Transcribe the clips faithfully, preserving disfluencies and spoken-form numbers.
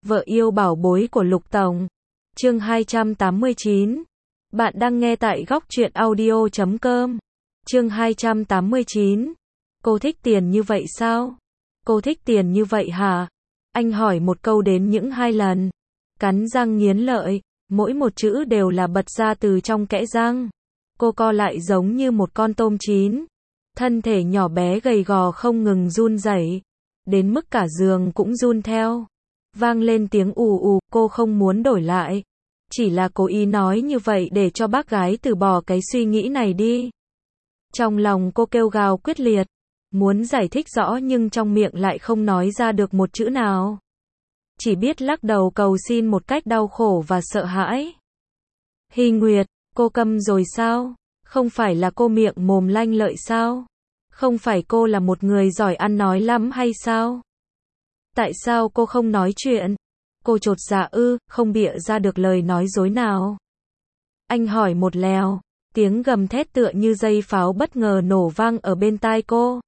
Vợ yêu bảo bối của Lục Tổng. Chương hai trăm tám mươi chín. Bạn đang nghe tại góc truyện audio chấm com. Chương hai trăm tám mươi chín. Cô thích tiền như vậy sao? Cô thích tiền như vậy hả? Anh hỏi một câu đến những hai lần. Cắn răng nghiến lợi, mỗi một chữ đều là bật ra từ trong kẽ răng. Cô co lại giống như một con tôm chín. Thân thể nhỏ bé gầy gò không ngừng run rẩy, đến mức cả giường cũng run theo. Vang lên tiếng ù ù, cô không muốn đổi lại. Chỉ là cố ý nói như vậy để cho bác gái từ bỏ cái suy nghĩ này đi. Trong lòng cô kêu gào quyết liệt, muốn giải thích rõ nhưng trong miệng lại không nói ra được một chữ nào. Chỉ biết lắc đầu cầu xin một cách đau khổ và sợ hãi. Hy Nguyệt, cô câm rồi sao? Không phải là cô miệng mồm lanh lợi sao? Không phải cô là một người giỏi ăn nói lắm hay sao? Tại sao cô không nói chuyện? Cô chột dạ ư, không bịa ra được lời nói dối nào. Anh hỏi một lèo, tiếng gầm thét tựa như dây pháo bất ngờ nổ vang ở bên tai cô.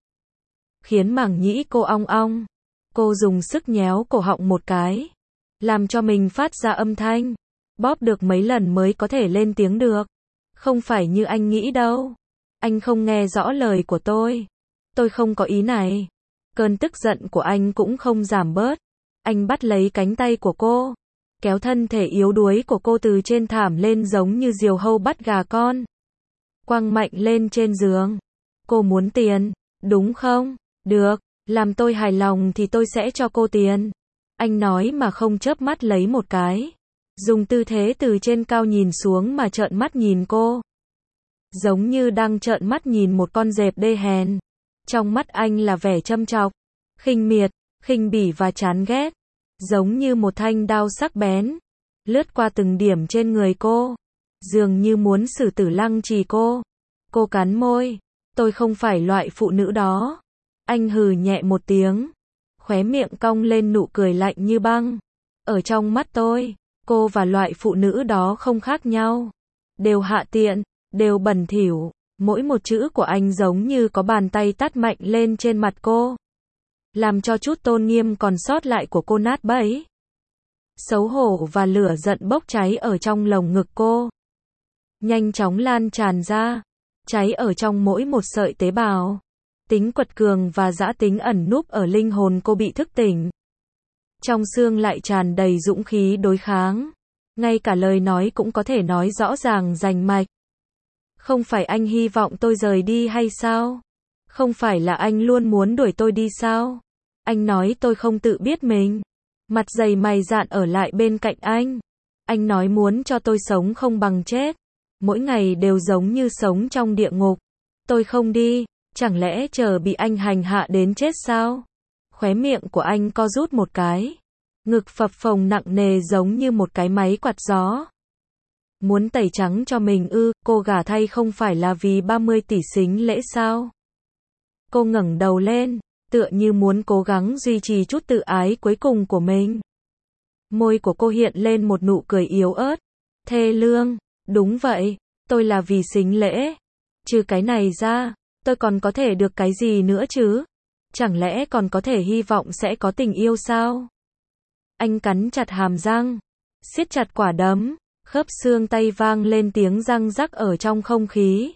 Khiến màng nhĩ cô ong ong. Cô dùng sức nhéo cổ họng một cái, làm cho mình phát ra âm thanh. Bóp được mấy lần mới có thể lên tiếng được. Không phải như anh nghĩ đâu. Anh không nghe rõ lời của tôi. Tôi không có ý này. Cơn tức giận của anh cũng không giảm bớt. Anh bắt lấy cánh tay của cô, kéo thân thể yếu đuối của cô từ trên thảm lên giống như diều hâu bắt gà con. Quăng mạnh lên trên giường. Cô muốn tiền, đúng không? Được, làm tôi hài lòng thì tôi sẽ cho cô tiền. Anh nói mà không chớp mắt lấy một cái. Dùng tư thế từ trên cao nhìn xuống mà trợn mắt nhìn cô. Giống như đang trợn mắt nhìn một con dẹp đê hèn. Trong mắt anh là vẻ châm chọc, khinh miệt, khinh bỉ và chán ghét. Giống như một thanh đao sắc bén, lướt qua từng điểm trên người cô. Dường như muốn xử tử lăng trì cô. Cô cắn môi. Tôi không phải loại phụ nữ đó. Anh hừ nhẹ một tiếng. Khóe miệng cong lên nụ cười lạnh như băng. Ở trong mắt tôi, cô và loại phụ nữ đó không khác nhau. Đều hạ tiện, đều bẩn thỉu. Mỗi một chữ của anh giống như có bàn tay tát mạnh lên trên mặt cô. Làm cho chút tôn nghiêm còn sót lại của cô nát bấy. Xấu hổ và lửa giận bốc cháy ở trong lồng ngực cô. Nhanh chóng lan tràn ra. Cháy ở trong mỗi một sợi tế bào. Tính quật cường và dã tính ẩn núp ở linh hồn cô bị thức tỉnh. Trong xương lại tràn đầy dũng khí đối kháng. Ngay cả lời nói cũng có thể nói rõ ràng rành mạch. Không phải anh hy vọng tôi rời đi hay sao? Không phải là anh luôn muốn đuổi tôi đi sao? Anh nói tôi không tự biết mình. Mặt dày mày dạn ở lại bên cạnh anh. Anh nói muốn cho tôi sống không bằng chết. Mỗi ngày đều giống như sống trong địa ngục. Tôi không đi, chẳng lẽ chờ bị anh hành hạ đến chết sao? Khóe miệng của anh co rút một cái. Ngực phập phồng nặng nề giống như một cái máy quạt gió. Muốn tẩy trắng cho mình ư? Cô gả thay không phải là vì ba mươi tỷ sính lễ sao? Cô ngẩng đầu lên, tựa như muốn cố gắng duy trì chút tự ái cuối cùng của mình. Môi của cô hiện lên một nụ cười yếu ớt. Thê lương, đúng vậy, tôi là vì sính lễ. Trừ cái này ra, tôi còn có thể được cái gì nữa chứ? Chẳng lẽ còn có thể hy vọng sẽ có tình yêu sao? Anh cắn chặt hàm răng, siết chặt quả đấm, khớp xương tay vang lên tiếng răng rắc ở trong không khí.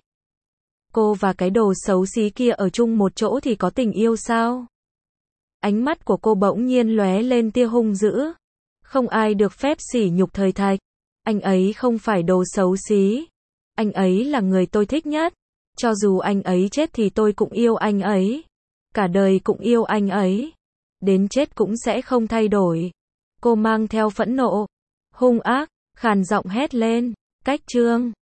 Cô và cái đồ xấu xí kia ở chung một chỗ thì có tình yêu sao? Ánh mắt của cô bỗng nhiên lóe lên tia hung dữ. Không ai được phép sỉ nhục thời Thạch. Anh ấy không phải đồ xấu xí. Anh ấy là người tôi thích nhất. Cho dù anh ấy chết thì tôi cũng yêu anh ấy. Cả đời cũng yêu anh ấy. Đến chết cũng sẽ không thay đổi. Cô mang theo phẫn nộ, hung ác, khàn giọng hét lên. Cách chương